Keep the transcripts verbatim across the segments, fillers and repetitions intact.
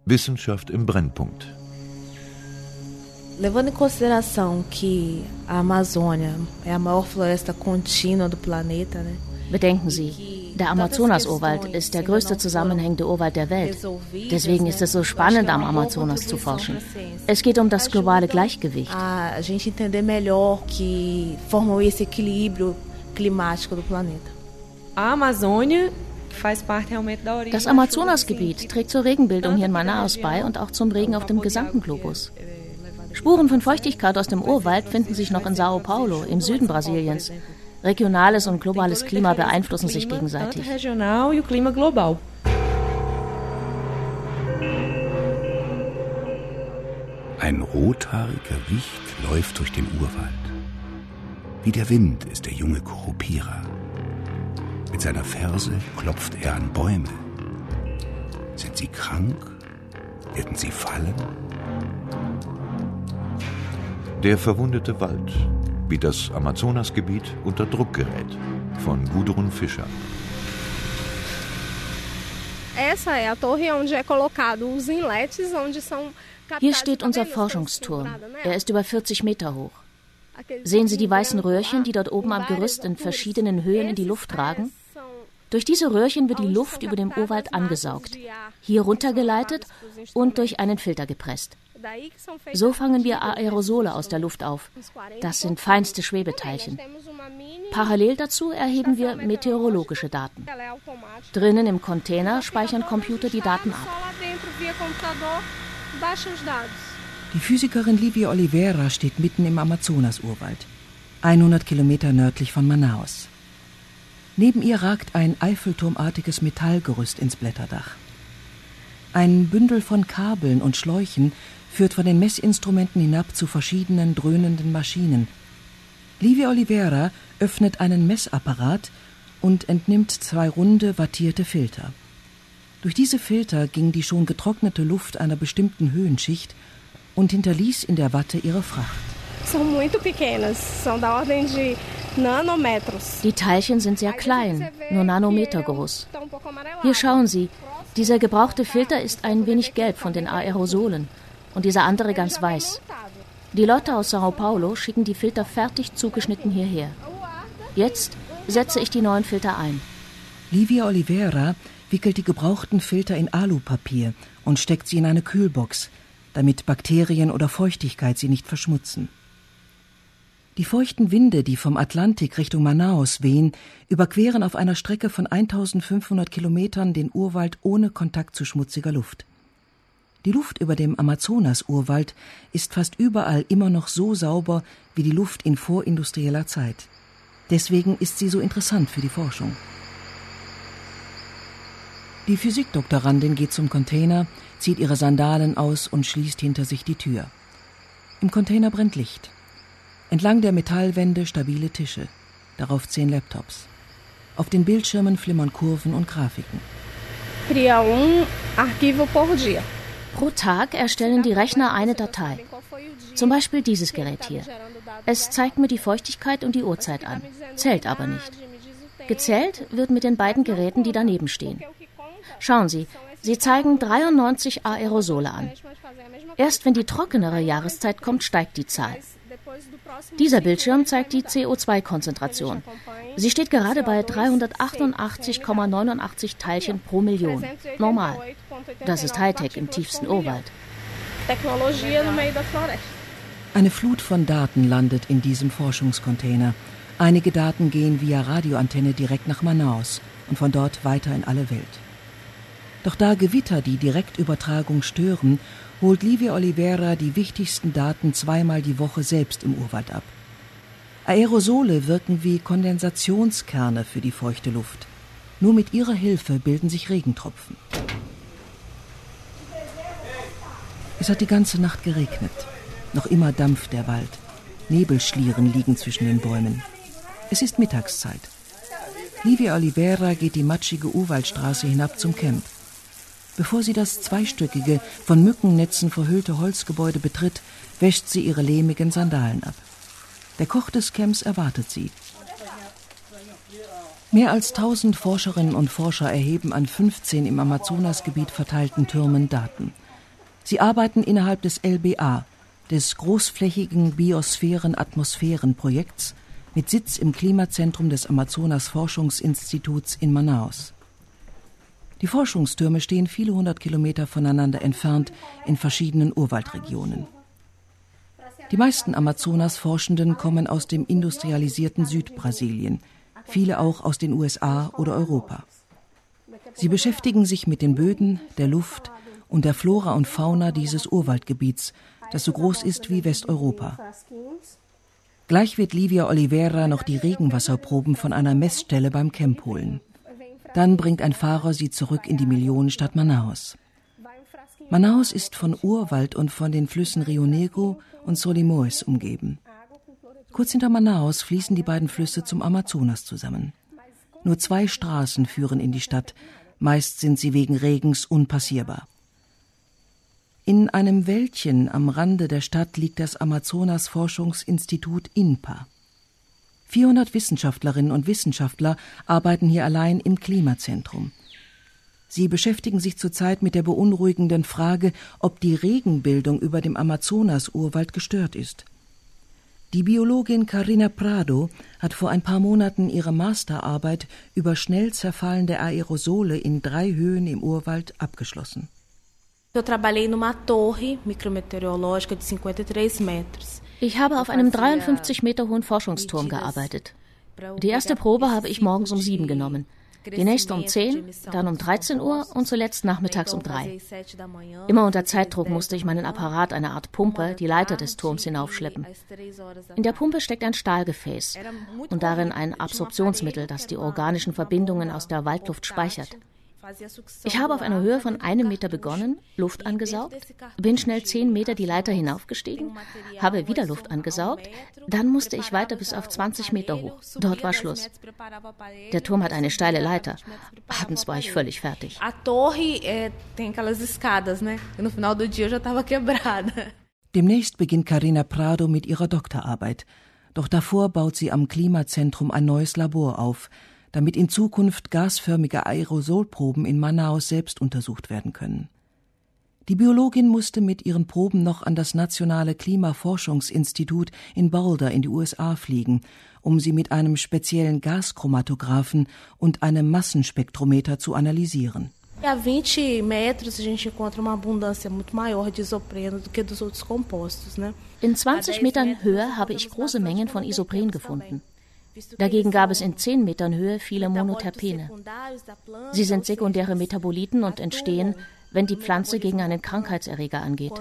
Wissenschaft im Brennpunkt. Levando em consideração que a Amazônia é a maior floresta contínua do planeta, né? Bedenken Sie, der Amazonas-Urwald ist der größte zusammenhängende Urwald der Welt. Deswegen ist es so spannend, am Amazonas zu forschen. Es geht um das globale Gleichgewicht. A gente entender melhor que formam esse equilíbrio climático do planeta. A Amazônia Das Amazonasgebiet trägt zur Regenbildung hier in Manaus bei und auch zum Regen auf dem gesamten Globus. Spuren von Feuchtigkeit aus dem Urwald finden sich noch in Sao Paulo, im Süden Brasiliens. Regionales und globales Klima beeinflussen sich gegenseitig. Ein rothaariger Wicht läuft durch den Urwald. Wie der Wind ist der junge Curupira. Mit seiner Ferse klopft er an Bäume. Sind sie krank? Werden sie fallen? Der verwundete Wald, wie das Amazonasgebiet unter Druck gerät, von Gudrun Fischer. Hier steht unser Forschungsturm. Er ist über vierzig Meter hoch. Sehen Sie die weißen Röhrchen, die dort oben am Gerüst in verschiedenen Höhen in die Luft ragen? Durch diese Röhrchen wird die Luft über dem Urwald angesaugt, hier runtergeleitet und durch einen Filter gepresst. So fangen wir Aerosole aus der Luft auf. Das sind feinste Schwebeteilchen. Parallel dazu erheben wir meteorologische Daten. Drinnen im Container speichern Computer die Daten ab. Die Physikerin Livia Oliveira steht mitten im Amazonas-Urwald, hundert Kilometer nördlich von Manaus. Neben ihr ragt ein eiffelturmartiges Metallgerüst ins Blätterdach. Ein Bündel von Kabeln und Schläuchen führt von den Messinstrumenten hinab zu verschiedenen dröhnenden Maschinen. Livia Oliveira öffnet einen Messapparat und entnimmt zwei runde, wattierte Filter. Durch diese Filter ging die schon getrocknete Luft einer bestimmten Höhenschicht und hinterließ in der Watte ihre Fracht. Die Teilchen sind sehr klein, nur Nanometer groß. Hier schauen Sie, dieser gebrauchte Filter ist ein wenig gelb von den Aerosolen und dieser andere ganz weiß. Die Leute aus Sao Paulo schicken die Filter fertig zugeschnitten hierher. Jetzt setze ich die neuen Filter ein. Livia Oliveira wickelt die gebrauchten Filter in Alupapier und steckt sie in eine Kühlbox, damit Bakterien oder Feuchtigkeit sie nicht verschmutzen. Die feuchten Winde, die vom Atlantik Richtung Manaus wehen, überqueren auf einer Strecke von eintausendfünfhundert Kilometern den Urwald ohne Kontakt zu schmutziger Luft. Die Luft über dem Amazonas-Urwald ist fast überall immer noch so sauber wie die Luft in vorindustrieller Zeit. Deswegen ist sie so interessant für die Forschung. Die Physikdoktorandin geht zum Container, zieht ihre Sandalen aus und schließt hinter sich die Tür. Im Container brennt Licht. Entlang der Metallwände stabile Tische, darauf zehn Laptops. Auf den Bildschirmen flimmern Kurven und Grafiken. Pro Tag erstellen die Rechner eine Datei. Zum Beispiel dieses Gerät hier. Es zeigt mir die Feuchtigkeit und die Uhrzeit an, zählt aber nicht. Gezählt wird mit den beiden Geräten, die daneben stehen. Schauen Sie, sie zeigen dreiundneunzig Aerosole an. Erst wenn die trockenere Jahreszeit kommt, steigt die Zahl. Dieser Bildschirm zeigt die C O zwei Konzentration. Sie steht gerade bei dreihundertachtundachtzig Komma neunundachtzig Teilchen pro Million. Normal. Das ist Hightech im tiefsten Urwald. Eine Flut von Daten landet in diesem Forschungscontainer. Einige Daten gehen via Radioantenne direkt nach Manaus und von dort weiter in alle Welt. Doch da Gewitter die Direktübertragung stören, holt Livia Oliveira die wichtigsten Daten zweimal die Woche selbst im Urwald ab. Aerosole wirken wie Kondensationskerne für die feuchte Luft. Nur mit ihrer Hilfe bilden sich Regentropfen. Es hat die ganze Nacht geregnet. Noch immer dampft der Wald. Nebelschlieren liegen zwischen den Bäumen. Es ist Mittagszeit. Livia Oliveira geht die matschige Urwaldstraße hinab zum Camp. Bevor sie das zweistöckige, von Mückennetzen verhüllte Holzgebäude betritt, wäscht sie ihre lehmigen Sandalen ab. Der Koch des Camps erwartet sie. Mehr als tausend Forscherinnen und Forscher erheben an fünfzehn im Amazonasgebiet verteilten Türmen Daten. Sie arbeiten innerhalb des L B A, des großflächigen Biosphären-Atmosphären-Projekts, mit Sitz im Klimazentrum des Amazonas-Forschungsinstituts in Manaus. Die Forschungstürme stehen viele hundert Kilometer voneinander entfernt in verschiedenen Urwaldregionen. Die meisten Amazonas-Forschenden kommen aus dem industrialisierten Südbrasilien, viele auch aus den U S A oder Europa. Sie beschäftigen sich mit den Böden, der Luft und der Flora und Fauna dieses Urwaldgebiets, das so groß ist wie Westeuropa. Gleich wird Lívia Oliveira noch die Regenwasserproben von einer Messstelle beim Camp holen. Dann bringt ein Fahrer sie zurück in die Millionenstadt Manaus. Manaus ist von Urwald und von den Flüssen Rio Negro und Solimões umgeben. Kurz hinter Manaus fließen die beiden Flüsse zum Amazonas zusammen. Nur zwei Straßen führen in die Stadt, meist sind sie wegen Regens unpassierbar. In einem Wäldchen am Rande der Stadt liegt das Amazonas-Forschungsinstitut I N P A. vierhundert Wissenschaftlerinnen und Wissenschaftler arbeiten hier allein im Klimazentrum. Sie beschäftigen sich zurzeit mit der beunruhigenden Frage, ob die Regenbildung über dem Amazonas-Urwald gestört ist. Die Biologin Carina Prado hat vor ein paar Monaten ihre Masterarbeit über schnell zerfallende Aerosole in drei Höhen im Urwald abgeschlossen. Eu trabalhei numa torre micrometeorológica de cinquenta e três metros. Ich habe auf einem dreiundfünfzig Meter hohen Forschungsturm gearbeitet. Die erste Probe habe ich morgens um sieben genommen, die nächste um zehn, dann um dreizehn Uhr und zuletzt nachmittags um drei. Immer unter Zeitdruck musste ich meinen Apparat, eine Art Pumpe, die Leiter des Turms hinaufschleppen. In der Pumpe steckt ein Stahlgefäß und darin ein Absorptionsmittel, das die organischen Verbindungen aus der Waldluft speichert. Ich habe auf einer Höhe von einem Meter begonnen, Luft angesaugt, bin schnell zehn Meter die Leiter hinaufgestiegen, habe wieder Luft angesaugt, dann musste ich weiter bis auf zwanzig Meter hoch. Dort war Schluss. Der Turm hat eine steile Leiter. Abends war ich völlig fertig. A torre tem aquelas escadas, né? No final do dia eu já estava quebrada. Demnächst beginnt Carina Prado mit ihrer Doktorarbeit. Doch davor baut sie am Klimazentrum ein neues Labor auf, damit in Zukunft gasförmige Aerosolproben in Manaus selbst untersucht werden können. Die Biologin musste mit ihren Proben noch an das Nationale Klimaforschungsinstitut in Boulder in die U S A fliegen, um sie mit einem speziellen Gaschromatographen und einem Massenspektrometer zu analysieren. A vinte metros a gente encontra uma abundância muito maior de Isopreno do que dos outros compostos, né? In zwanzig Metern Höhe habe ich große Mengen von Isopren gefunden. Dagegen gab es in zehn Metern Höhe viele Monoterpene. Sie sind sekundäre Metaboliten und entstehen, wenn die Pflanze gegen einen Krankheitserreger angeht.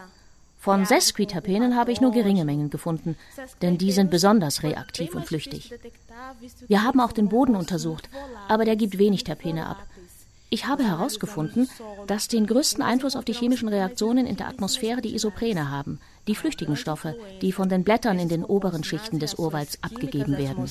Von Sesquiterpenen habe ich nur geringe Mengen gefunden, denn die sind besonders reaktiv und flüchtig. Wir haben auch den Boden untersucht, aber der gibt wenig Terpene ab. Ich habe herausgefunden, dass den größten Einfluss auf die chemischen Reaktionen in der Atmosphäre die Isoprene haben, die flüchtigen Stoffe, die von den Blättern in den oberen Schichten des Urwalds abgegeben werden.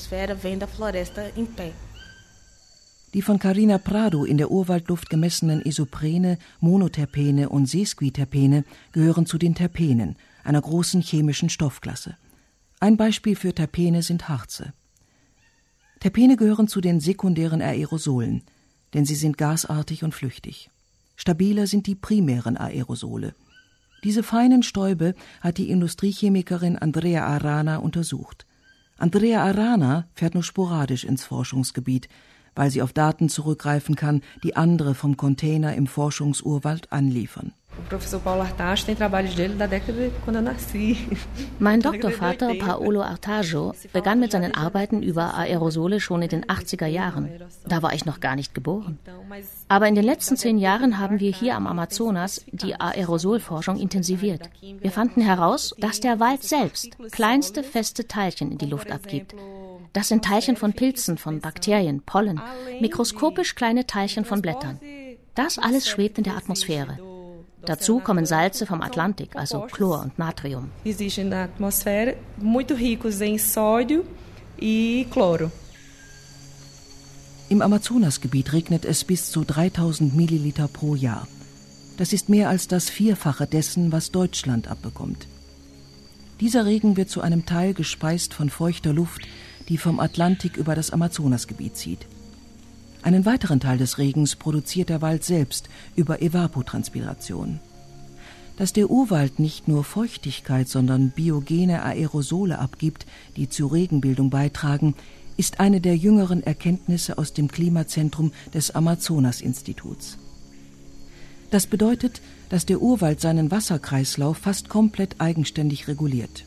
Die von Carina Prado in der Urwaldluft gemessenen Isoprene, Monoterpene und Sesquiterpene gehören zu den Terpenen, einer großen chemischen Stoffklasse. Ein Beispiel für Terpene sind Harze. Terpene gehören zu den sekundären Aerosolen, denn sie sind gasartig und flüchtig. Stabiler sind die primären Aerosole. Diese feinen Stäube hat die Industriechemikerin Andrea Arana untersucht. Andrea Arana fährt nur sporadisch ins Forschungsgebiet, weil sie auf Daten zurückgreifen kann, die andere vom Container im Forschungsurwald anliefern. Mein Doktorvater Paolo Artajo begann mit seinen Arbeiten über Aerosole schon in den achtziger Jahren. Da war ich noch gar nicht geboren. Aber in den letzten zehn Jahren haben wir hier am Amazonas die Aerosolforschung intensiviert. Wir fanden heraus, dass der Wald selbst kleinste feste Teilchen in die Luft abgibt. Das sind Teilchen von Pilzen, von Bakterien, Pollen, mikroskopisch kleine Teilchen von Blättern. Das alles schwebt in der Atmosphäre. Dazu kommen Salze vom Atlantik, also Chlor und Natrium. Existem na atmosfera muito ricos em sódio e cloro. Im Amazonasgebiet regnet es bis zu dreitausend Milliliter pro Jahr. Das ist mehr als das Vierfache dessen, was Deutschland abbekommt. Dieser Regen wird zu einem Teil gespeist von feuchter Luft, die vom Atlantik über das Amazonasgebiet zieht. Einen weiteren Teil des Regens produziert der Wald selbst über Evapotranspiration. Dass der Urwald nicht nur Feuchtigkeit, sondern biogene Aerosole abgibt, die zur Regenbildung beitragen, ist eine der jüngeren Erkenntnisse aus dem Klimazentrum des Amazonas-Instituts. Das bedeutet, dass der Urwald seinen Wasserkreislauf fast komplett eigenständig reguliert.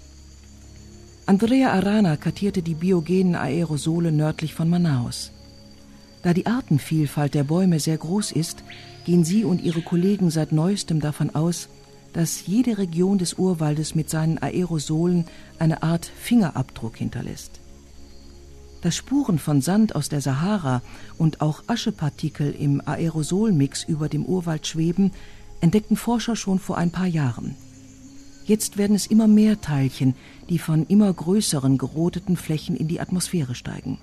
Andrea Arana kartierte die biogenen Aerosole nördlich von Manaus. Da die Artenvielfalt der Bäume sehr groß ist, gehen sie und ihre Kollegen seit neuestem davon aus, dass jede Region des Urwaldes mit seinen Aerosolen eine Art Fingerabdruck hinterlässt. Dass Spuren von Sand aus der Sahara und auch Aschepartikel im Aerosolmix über dem Urwald schweben, entdeckten Forscher schon vor ein paar Jahren. Jetzt werden es immer mehr Teilchen, die von immer größeren gerodeten Flächen in die Atmosphäre steigen.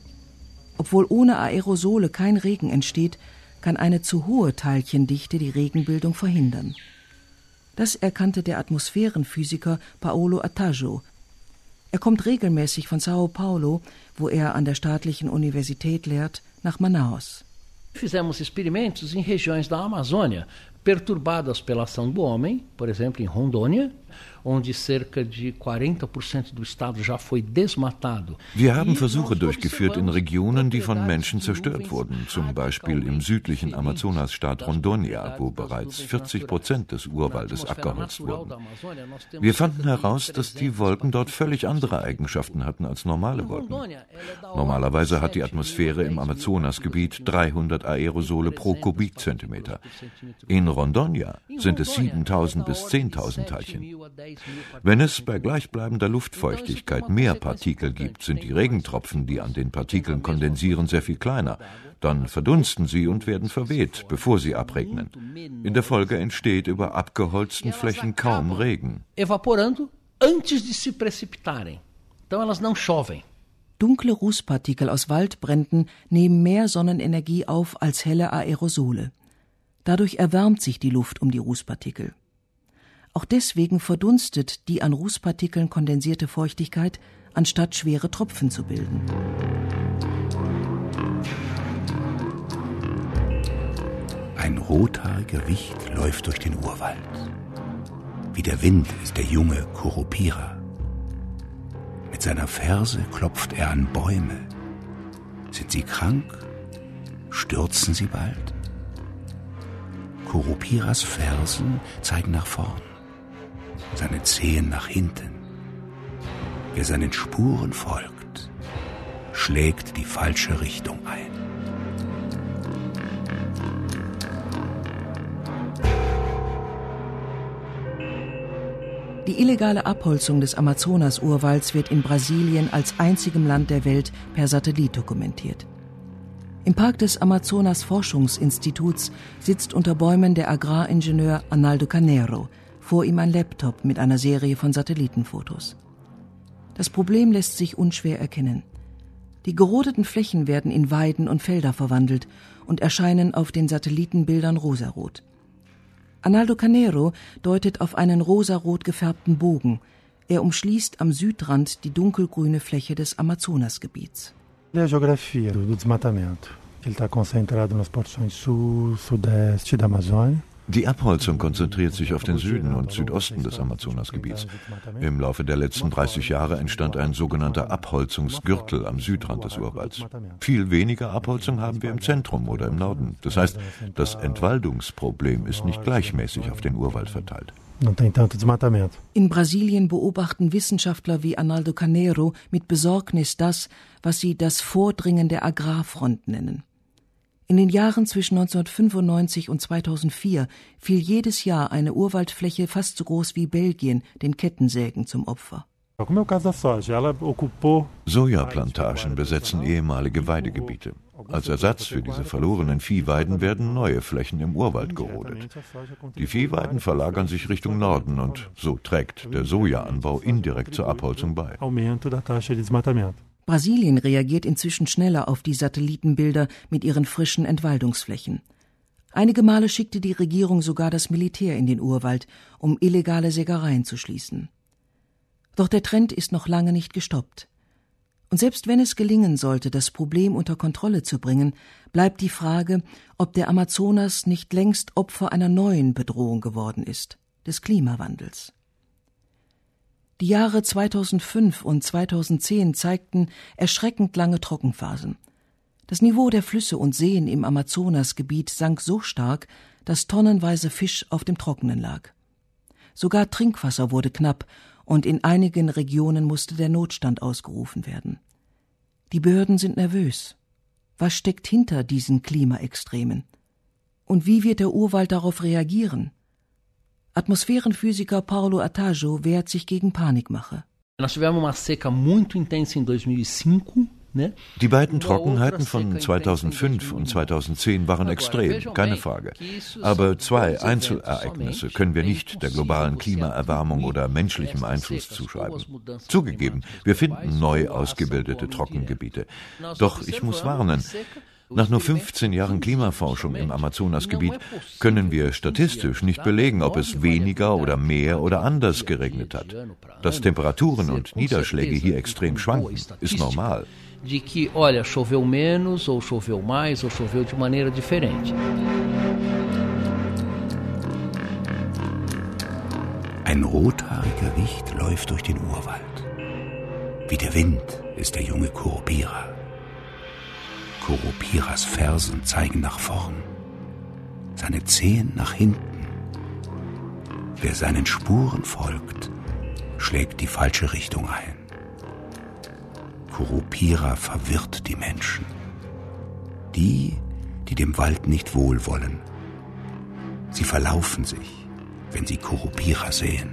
Obwohl ohne Aerosole kein Regen entsteht, kann eine zu hohe Teilchendichte die Regenbildung verhindern. Das erkannte der Atmosphärenphysiker Paulo Atajo. Er kommt regelmäßig von Sao Paulo, wo er an der staatlichen Universität lehrt, nach Manaus. Fizemos experimentos em regiões da Amazônia perturbadas pela ação do homem, por exemplo, em Rondônia, onde cerca de quarenta por cento do estado já foi desmatado. Wir haben Versuche durchgeführt in Regionen, die von Menschen zerstört wurden, zum Beispiel im südlichen Amazonasstaat Rondônia, wo bereits vierzig Prozent des Urwaldes abgeholzt wurden. Wir fanden heraus, dass die Wolken dort völlig andere Eigenschaften hatten als normale Wolken. Normalerweise hat die Atmosphäre im Amazonasgebiet dreihundert Aerosole pro Kubikzentimeter. In Rondônia sind es siebentausend bis zehntausend Teilchen. Wenn es bei gleichbleibender Luftfeuchtigkeit mehr Partikel gibt, sind die Regentropfen, die an den Partikeln kondensieren, sehr viel kleiner. Dann verdunsten sie und werden verweht, bevor sie abregnen. In der Folge entsteht über abgeholzten Flächen kaum Regen. Evaporando antes de se precipitarem. Então elas não chovem. Dunkle Rußpartikel aus Waldbränden nehmen mehr Sonnenenergie auf als helle Aerosole. Dadurch erwärmt sich die Luft um die Rußpartikel. Auch deswegen verdunstet die an Rußpartikeln kondensierte Feuchtigkeit, anstatt schwere Tropfen zu bilden. Ein rothaariger Wicht läuft durch den Urwald. Wie der Wind ist der junge Curupira. Mit seiner Ferse klopft er an Bäume. Sind sie krank? Stürzen sie bald? Curupiras Fersen zeigen nach vorn, seine Zehen nach hinten. Wer seinen Spuren folgt, schlägt die falsche Richtung ein. Die illegale Abholzung des Amazonas-Urwalds wird in Brasilien als einzigem Land der Welt per Satellit dokumentiert. Im Park des Amazonas-Forschungsinstituts sitzt unter Bäumen der Agraringenieur Arnaldo Carneiro, vor ihm ein Laptop mit einer Serie von Satellitenfotos. Das Problem lässt sich unschwer erkennen. Die gerodeten Flächen werden in Weiden und Felder verwandelt und erscheinen auf den Satellitenbildern rosarot. Arnaldo Carneiro deutet auf einen rosarot gefärbten Bogen. Er umschließt am Südrand die dunkelgrüne Fläche des Amazonasgebiets. A geografia do desmatamento. Ele está concentrado nas porções sul, sudeste da Amazônia. Die Abholzung konzentriert sich auf den Süden und Südosten des Amazonasgebiets. Im Laufe der letzten dreißig Jahre entstand ein sogenannter Abholzungsgürtel am Südrand des Urwalds. Viel weniger Abholzung haben wir im Zentrum oder im Norden. Das heißt, das Entwaldungsproblem ist nicht gleichmäßig auf den Urwald verteilt. In Brasilien beobachten Wissenschaftler wie Arnaldo Carneiro mit Besorgnis das, was sie das Vordringen der Agrarfront nennen. In den Jahren zwischen neunzehnhundertfünfundneunzig und zweitausendvier fiel jedes Jahr eine Urwaldfläche fast so groß wie Belgien den Kettensägen zum Opfer. Sojaplantagen besetzen ehemalige Weidegebiete. Als Ersatz für diese verlorenen Viehweiden werden neue Flächen im Urwald gerodet. Die Viehweiden verlagern sich Richtung Norden und so trägt der Sojaanbau indirekt zur Abholzung bei. Brasilien reagiert inzwischen schneller auf die Satellitenbilder mit ihren frischen Entwaldungsflächen. Einige Male schickte die Regierung sogar das Militär in den Urwald, um illegale Sägereien zu schließen. Doch der Trend ist noch lange nicht gestoppt. Und selbst wenn es gelingen sollte, das Problem unter Kontrolle zu bringen, bleibt die Frage, ob der Amazonas nicht längst Opfer einer neuen Bedrohung geworden ist. des Klimawandels. Die Jahre zweitausendfünf und zweitausendzehn zeigten erschreckend lange Trockenphasen. Das Niveau der Flüsse und Seen im Amazonasgebiet sank so stark, dass tonnenweise Fisch auf dem Trockenen lag. Sogar Trinkwasser wurde knapp und in einigen Regionen musste der Notstand ausgerufen werden. Die Behörden sind nervös. Was steckt hinter diesen Klimaextremen? Und wie wird der Urwald darauf reagieren? Atmosphärenphysiker Paulo Artajo wehrt sich gegen Panikmache. Nós tivemos uma seca muito intensa em dois mil e cinco. Die beiden Trockenheiten von zweitausendfünf und zweitausendzehn waren extrem, keine Frage. Aber zwei Einzelereignisse können wir nicht der globalen Klimaerwärmung oder menschlichem Einfluss zuschreiben. Zugegeben, wir finden neu ausgebildete Trockengebiete. Doch ich muss warnen, nach nur fünfzehn Jahren Klimaforschung im Amazonasgebiet können wir statistisch nicht belegen, ob es weniger oder mehr oder anders geregnet hat. Dass Temperaturen und Niederschläge hier extrem schwanken, ist normal. De que, olha, choveu menos, ou choveu mais, ou choveu de maneira diferente. Ein rothaariger Wicht läuft durch den Urwald. Wie der Wind ist der junge Curupira. Curupiras Fersen zeigen nach vorn, seine Zehen nach hinten. Wer seinen Spuren folgt, schlägt die falsche Richtung ein. Curupira verwirrt die Menschen. Die, die dem Wald nicht wohlwollen. Sie verlaufen sich, wenn sie Curupira sehen.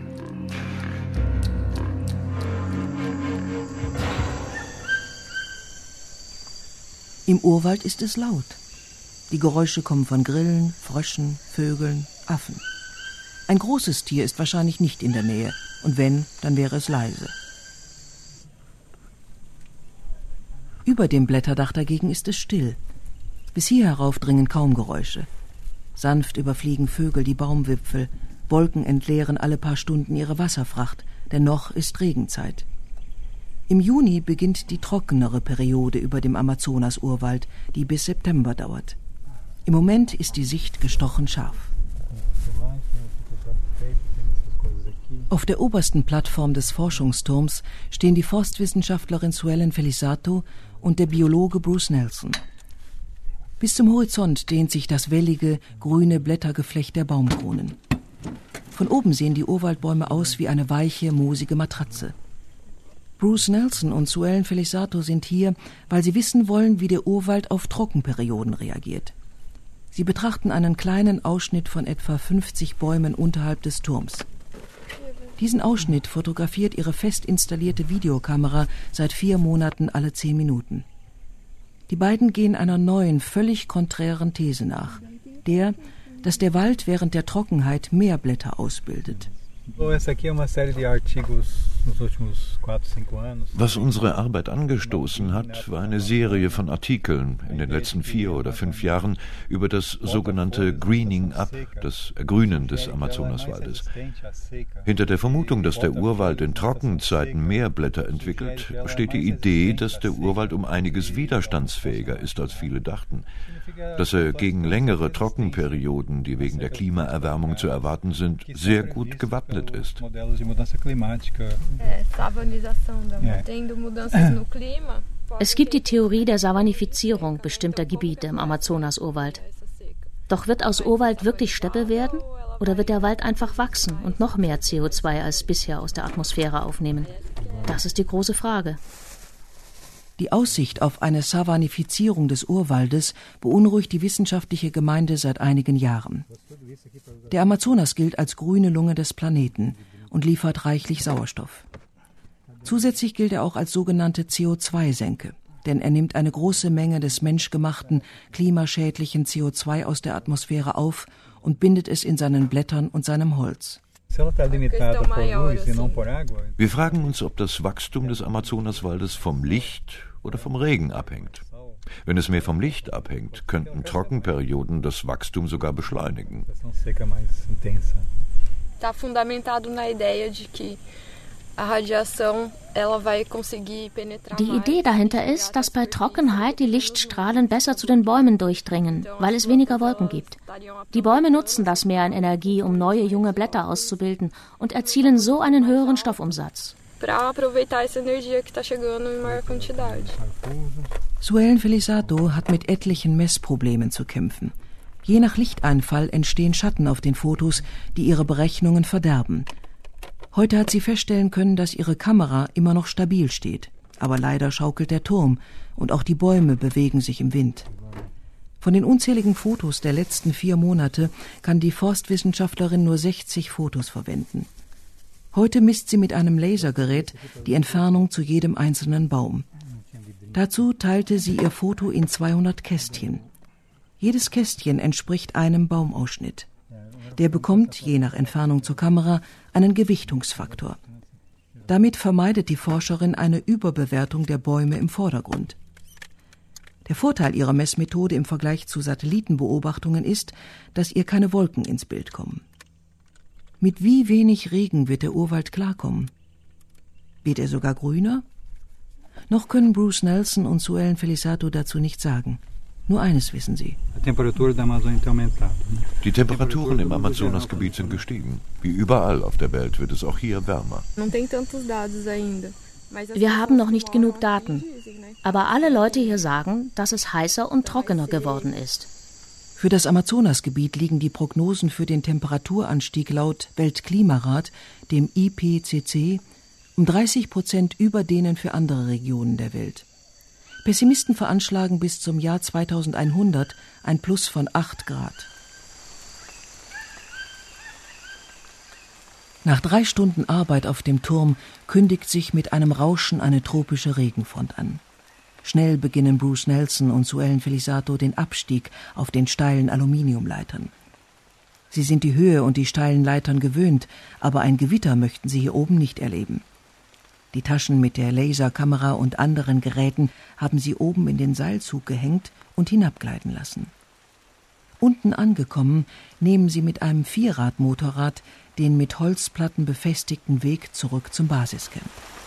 Im Urwald ist es laut. Die Geräusche kommen von Grillen, Fröschen, Vögeln, Affen. Ein großes Tier ist wahrscheinlich nicht in der Nähe, und wenn, dann wäre es leise. Über dem Blätterdach dagegen ist es still. Bis hier herauf dringen kaum Geräusche. Sanft überfliegen Vögel die Baumwipfel, Wolken entleeren alle paar Stunden ihre Wasserfracht, denn noch ist Regenzeit. Im Juni beginnt die trockenere Periode über dem Amazonas-Urwald, die bis September dauert. Im Moment ist die Sicht gestochen scharf. Auf der obersten Plattform des Forschungsturms stehen die Forstwissenschaftlerin Suelen Felisato und der Biologe Bruce Nelson. Bis zum Horizont dehnt sich das wellige, grüne Blättergeflecht der Baumkronen. Von oben sehen die Urwaldbäume aus wie eine weiche, moosige Matratze. Bruce Nelson und Suelen Felisato sind hier, weil sie wissen wollen, wie der Urwald auf Trockenperioden reagiert. Sie betrachten einen kleinen Ausschnitt von etwa fünfzig Bäumen unterhalb des Turms. Diesen Ausschnitt fotografiert ihre fest installierte Videokamera seit vier Monaten alle zehn Minuten. Die beiden gehen einer neuen, völlig konträren These nach. Der, dass der Wald während der Trockenheit mehr Blätter ausbildet. Was unsere Arbeit angestoßen hat, war eine Serie von Artikeln in den letzten vier oder fünf Jahren über das sogenannte Greening Up, das Ergrünen des Amazonaswaldes. Hinter der Vermutung, dass der Urwald in Trockenzeiten mehr Blätter entwickelt, steht die Idee, dass der Urwald um einiges widerstandsfähiger ist, als viele dachten. Dass er gegen längere Trockenperioden, die wegen der Klimaerwärmung zu erwarten sind, sehr gut gewappnet ist. Es gibt die Theorie der Savannifizierung bestimmter Gebiete im Amazonas-Urwald. Doch wird aus Urwald wirklich Steppe werden? Oder wird der Wald einfach wachsen und noch mehr C O zwei als bisher aus der Atmosphäre aufnehmen? Das ist die große Frage. Die Aussicht auf eine Savannifizierung des Urwaldes beunruhigt die wissenschaftliche Gemeinde seit einigen Jahren. Der Amazonas gilt als grüne Lunge des Planeten und liefert reichlich Sauerstoff. Zusätzlich gilt er auch als sogenannte C O zwei Senke, denn er nimmt eine große Menge des menschgemachten, klimaschädlichen C O zwei aus der Atmosphäre auf und bindet es in seinen Blättern und seinem Holz. Wir fragen uns, ob das Wachstum des Amazonaswaldes vom Licht oder vom Regen abhängt. Wenn es mehr vom Licht abhängt, könnten Trockenperioden das Wachstum sogar beschleunigen. Die Idee dahinter ist, dass bei Trockenheit die Lichtstrahlen besser zu den Bäumen durchdringen, weil es weniger Wolken gibt. Die Bäume nutzen das Meer an Energie, um neue junge Blätter auszubilden und erzielen so einen höheren Stoffumsatz. Suellen Felisato hat mit etlichen Messproblemen zu kämpfen. Je nach Lichteinfall entstehen Schatten auf den Fotos, die ihre Berechnungen verderben. Heute hat sie feststellen können, dass ihre Kamera immer noch stabil steht. Aber leider schaukelt der Turm und auch die Bäume bewegen sich im Wind. Von den unzähligen Fotos der letzten vier Monate kann die Forstwissenschaftlerin nur sechzig Fotos verwenden. Heute misst sie mit einem Lasergerät die Entfernung zu jedem einzelnen Baum. Dazu teilte sie ihr Foto in zweihundert Kästchen. Jedes Kästchen entspricht einem Baumausschnitt. Der bekommt, je nach Entfernung zur Kamera, einen Gewichtungsfaktor. Damit vermeidet die Forscherin eine Überbewertung der Bäume im Vordergrund. Der Vorteil ihrer Messmethode im Vergleich zu Satellitenbeobachtungen ist, dass ihr keine Wolken ins Bild kommen. Mit wie wenig Regen wird der Urwald klarkommen? Wird er sogar grüner? Noch können Bruce Nelson und Suellen Felisato dazu nichts sagen. Nur eines wissen sie. Die Temperaturen im Amazonasgebiet sind gestiegen. Wie überall auf der Welt wird es auch hier wärmer. Wir haben noch nicht genug Daten. Aber alle Leute hier sagen, dass es heißer und trockener geworden ist. Für das Amazonasgebiet liegen die Prognosen für den Temperaturanstieg laut Weltklimarat, dem I P C C, um dreißig Prozent über denen für andere Regionen der Welt. Pessimisten veranschlagen bis zum Jahr zweitausendeinhundert ein Plus von acht Grad. Nach drei Stunden Arbeit auf dem Turm kündigt sich mit einem Rauschen eine tropische Regenfront an. Schnell beginnen Bruce Nelson und Suellen Felisato den Abstieg auf den steilen Aluminiumleitern. Sie sind die Höhe und die steilen Leitern gewöhnt, aber ein Gewitter möchten sie hier oben nicht erleben. Die Taschen mit der Laserkamera und anderen Geräten haben sie oben in den Seilzug gehängt und hinabgleiten lassen. Unten angekommen, nehmen sie mit einem Vierradmotorrad den mit Holzplatten befestigten Weg zurück zum Basiscamp.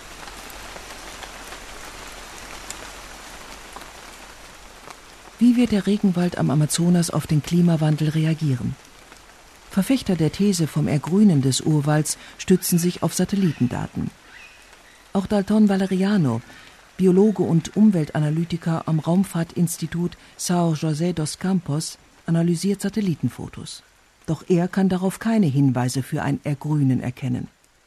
Wie wird der Regenwald am Amazonas auf den Klimawandel reagieren? Verfechter der These vom Ergrünen des Urwalds stützen sich auf Satellitendaten. Auch Dalton Valeriano, Biologe und Umweltanalytiker am Raumfahrtinstitut São José dos Campos, analysiert Satellitenfotos. Doch er kann darauf keine Hinweise für ein Ergrünen erkennen.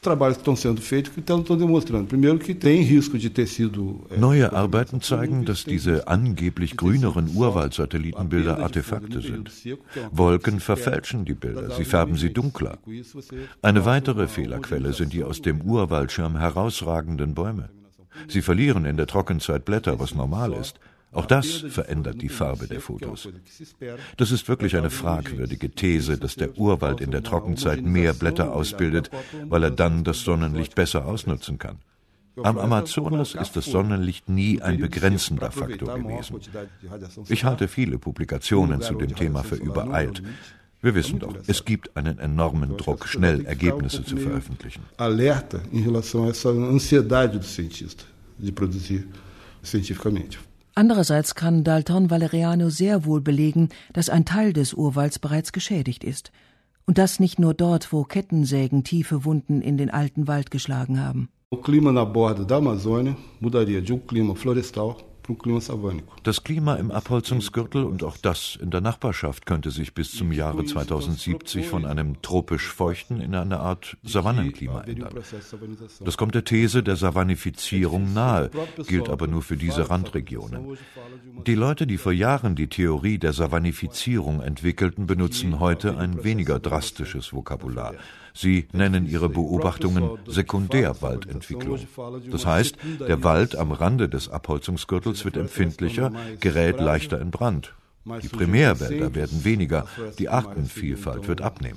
Neue Arbeiten zeigen, dass diese angeblich grüneren Urwaldsatellitenbilder Artefakte sind. Wolken verfälschen die Bilder, sie färben sie dunkler. Eine weitere Fehlerquelle sind die aus dem Urwaldschirm herausragenden Bäume. Sie verlieren in der Trockenzeit Blätter, was normal ist. Auch das verändert die Farbe der Fotos. Das ist wirklich eine fragwürdige These, dass der Urwald in der Trockenzeit mehr Blätter ausbildet, weil er dann das Sonnenlicht besser ausnutzen kann. Am Amazonas ist das Sonnenlicht nie ein begrenzender Faktor gewesen. Ich halte viele Publikationen zu dem Thema für übereilt. Wir wissen doch, es gibt einen enormen Druck, schnell Ergebnisse zu veröffentlichen. Alerta em relação a essa ansiedade do cientista de produzir cientificamente. Andererseits kann Dalton Valeriano sehr wohl belegen, dass ein Teil des Urwalds bereits geschädigt ist. Und das nicht nur dort, wo Kettensägen tiefe Wunden in den alten Wald geschlagen haben. O clima na borda da Amazônia mudaria de um clima florestal para um clima savânico. Das Klima im Abholzungsgürtel und auch das in der Nachbarschaft könnte sich bis zum Jahre zweitausendsiebzig von einem tropisch feuchten in eine Art Savannenklima ändern. Das kommt der These der Savannifizierung nahe, gilt aber nur für diese Randregionen. Die Leute, die vor Jahren die Theorie der Savannifizierung entwickelten, benutzen heute ein weniger drastisches Vokabular. Sie nennen ihre Beobachtungen Sekundärwaldentwicklung. Das heißt, der Wald am Rande des Abholzungsgürtels wird empfindlicher, gerät leichter in Brand. Die Primärwälder werden weniger, die Artenvielfalt wird abnehmen.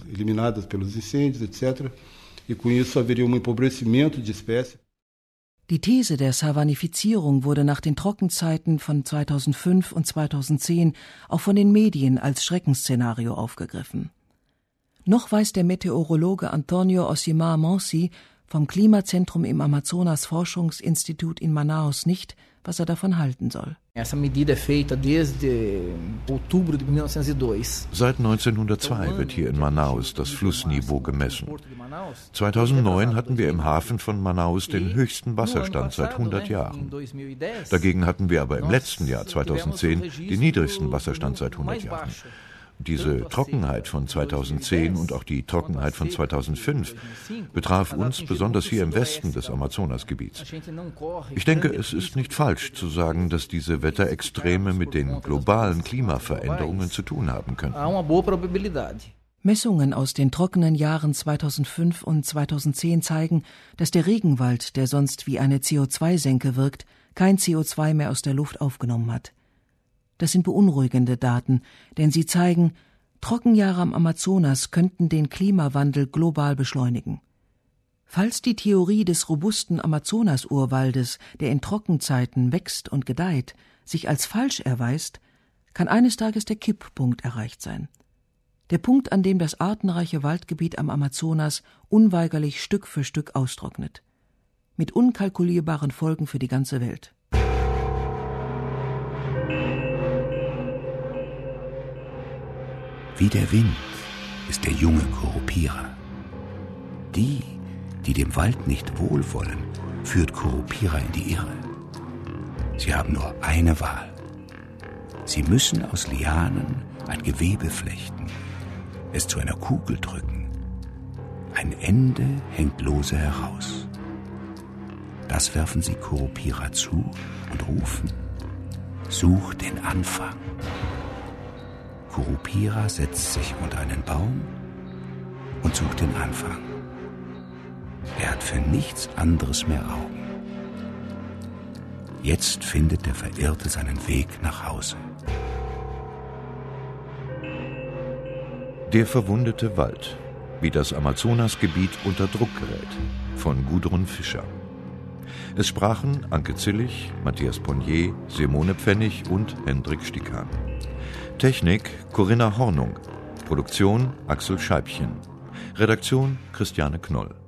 Die These der Savannifizierung wurde nach den Trockenzeiten von zweitausendfünf und zweitausendzehn auch von den Medien als Schreckensszenario aufgegriffen. Noch weiß der Meteorologe Antonio Osimar Monsi vom Klimazentrum im Amazonas-Forschungsinstitut in Manaus nicht, was er davon halten soll. Essa medida é feita desde outubro de mil novecentos e dois. Seit neunzehnhundertzwei wird hier in Manaus das Flussniveau gemessen. zweitausendneun hatten wir im Hafen von Manaus den höchsten Wasserstand seit hundert Jahren. Dagegen hatten wir aber im letzten Jahr, zweitausendzehn, den niedrigsten Wasserstand seit hundert Jahren. Diese Trockenheit von zweitausendzehn und auch die Trockenheit von zweitausendfünf betraf uns besonders hier im Westen des Amazonasgebiets. Ich denke, es ist nicht falsch zu sagen, dass diese Wetterextreme mit den globalen Klimaveränderungen zu tun haben könnten. Messungen aus den trockenen Jahren zweitausendfünf und zweitausendzehn zeigen, dass der Regenwald, der sonst wie eine C O zwei Senke wirkt, kein C O zwei mehr aus der Luft aufgenommen hat. Das sind beunruhigende Daten, denn sie zeigen, Trockenjahre am Amazonas könnten den Klimawandel global beschleunigen. Falls die Theorie des robusten Amazonas-Urwaldes, der in Trockenzeiten wächst und gedeiht, sich als falsch erweist, kann eines Tages der Kipppunkt erreicht sein. Der Punkt, an dem das artenreiche Waldgebiet am Amazonas unweigerlich Stück für Stück austrocknet. Mit unkalkulierbaren Folgen für die ganze Welt. Wie der Wind ist der junge Curupira. Die, die dem Wald nicht wohlwollen, führt Curupira in die Irre. Sie haben nur eine Wahl. Sie müssen aus Lianen ein Gewebe flechten, es zu einer Kugel drücken. Ein Ende hängt lose heraus. Das werfen sie Curupira zu und rufen: Such den Anfang. Curupira setzt sich unter einen Baum und sucht den Anfang. Er hat für nichts anderes mehr Augen. Jetzt findet der Verirrte seinen Weg nach Hause. Der verwundete Wald, wie das Amazonasgebiet unter Druck gerät, von Gudrun Fischer. Es sprachen Anke Zillig, Matthias Ponnier, Simone Pfennig und Hendrik Stikan. Technik Corinna Hornung, Produktion Axel Scheibchen, Redaktion Christiane Knoll.